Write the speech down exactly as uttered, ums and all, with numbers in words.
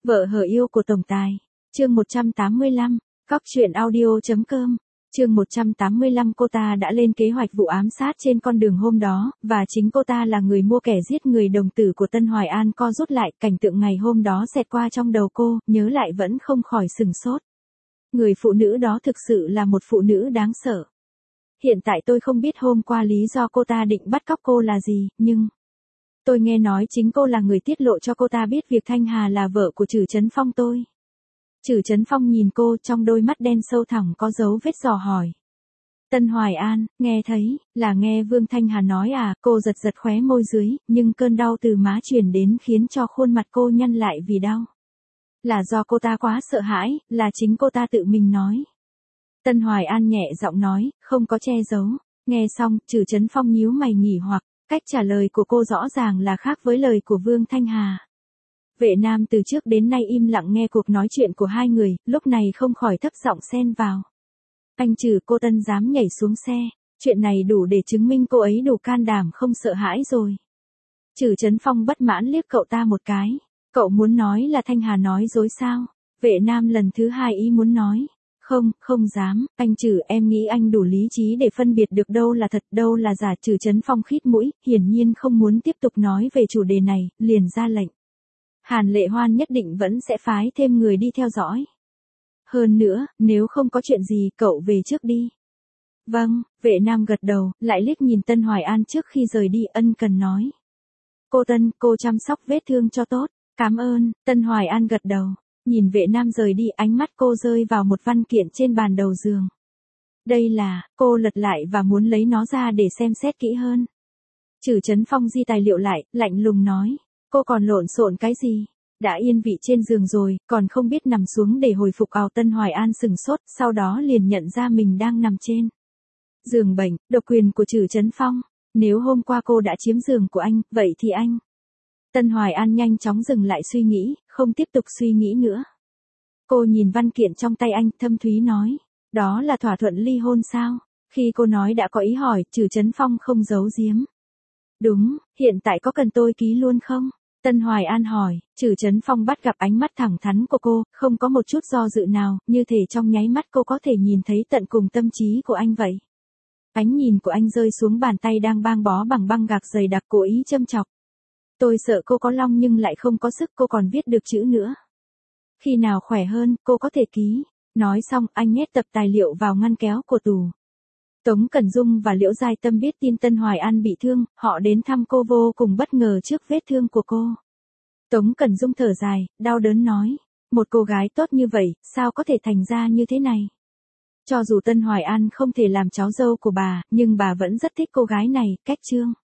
Vợ hờ yêu của tổng tài. Chương một trăm tám mươi lăm, Cóc truyện audio chấm com. Chương một trăm tám mươi lăm cô ta đã lên kế hoạch vụ ám sát trên con đường hôm đó, và chính cô ta là người mua kẻ giết người đồng tử của Tân Hoài An. Co rút lại, cảnh tượng ngày hôm đó xẹt qua trong đầu cô, nhớ lại vẫn không khỏi sừng sốt. Người phụ nữ đó thực sự là một phụ nữ đáng sợ. Hiện tại tôi không biết hôm qua lý do cô ta định bắt cóc cô là gì, nhưng tôi nghe nói chính cô là người tiết lộ cho cô ta biết việc Thanh Hà là vợ của Trử Chấn Phong tôi. Trử Chấn Phong nhìn cô, trong đôi mắt đen sâu thẳm có dấu vết dò hỏi. Tân Hoài An, nghe thấy, là nghe Vương Thanh Hà nói à, cô giật giật khóe môi dưới, nhưng cơn đau từ má truyền đến khiến cho khuôn mặt cô nhăn lại vì đau. Là do cô ta quá sợ hãi, là chính cô ta tự mình nói. Tân Hoài An nhẹ giọng nói, không có che giấu. Nghe xong, Trử Chấn Phong nhíu mày nghỉ hoặc, cách trả lời của cô rõ ràng là khác với lời của Vương Thanh Hà. Vệ Nam từ trước đến nay im lặng nghe cuộc nói chuyện của hai người, lúc này không khỏi thấp giọng xen vào. Anh Trử, cô Tân dám nhảy xuống xe, chuyện này đủ để chứng minh cô ấy đủ can đảm không sợ hãi rồi. Trử Chấn Phong bất mãn liếc cậu ta một cái, cậu muốn nói là Thanh Hà nói dối sao? Vệ Nam lần thứ hai ý muốn nói. Không, không dám, anh Trử, em nghĩ anh đủ lý trí để phân biệt được đâu là thật, đâu là giả. Trử Chấn Phong khít mũi, hiển nhiên không muốn tiếp tục nói về chủ đề này, liền ra lệnh. Hàn Lệ Hoan nhất định vẫn sẽ phái thêm người đi theo dõi. Hơn nữa, nếu không có chuyện gì, cậu về trước đi. Vâng, Vệ Nam gật đầu, lại liếc nhìn Tân Hoài An trước khi rời đi, ân cần nói. Cô Tân, cô chăm sóc vết thương cho tốt. Cảm ơn. Tân Hoài An gật đầu. Nhìn Vệ Nam rời đi, ánh mắt cô rơi vào một văn kiện trên bàn đầu giường. Đây là, cô lật lại và muốn lấy nó ra để xem xét kỹ hơn. Trử Chấn Phong di tài liệu lại, lạnh lùng nói. Cô còn lộn xộn cái gì? Đã yên vị trên giường rồi, còn không biết nằm xuống để hồi phục ào. Tân Hoài An sừng sốt, sau đó liền nhận ra mình đang nằm trên giường bệnh, độc quyền của Trử Chấn Phong. Nếu hôm qua cô đã chiếm giường của anh, vậy thì anh... Tân Hoài An nhanh chóng dừng lại suy nghĩ, không tiếp tục suy nghĩ nữa. Cô nhìn văn kiện trong tay anh, thâm thúy nói. Đó là thỏa thuận ly hôn sao? Khi cô nói đã có ý hỏi, Trử Chấn Phong không giấu giếm. Đúng, hiện tại có cần tôi ký luôn không? Tân Hoài An hỏi. Trử Chấn Phong bắt gặp ánh mắt thẳng thắn của cô, không có một chút do dự nào, như thể trong nháy mắt cô có thể nhìn thấy tận cùng tâm trí của anh vậy. Ánh nhìn của anh rơi xuống bàn tay đang băng bó bằng băng gạc dày đặc, cố ý châm chọc. Tôi sợ cô có long nhưng lại không có sức, cô còn viết được chữ nữa. Khi nào khỏe hơn, cô có thể ký. Nói xong, anh nhét tập tài liệu vào ngăn kéo của tủ. Tống Cẩn Dung và Liễu Giai Tâm biết tin Tân Hoài An bị thương, họ đến thăm cô vô cùng bất ngờ trước vết thương của cô. Tống Cẩn Dung thở dài, đau đớn nói. Một cô gái tốt như vậy, sao có thể thành ra như thế này? Cho dù Tân Hoài An không thể làm cháu dâu của bà, nhưng bà vẫn rất thích cô gái này. Cách chương.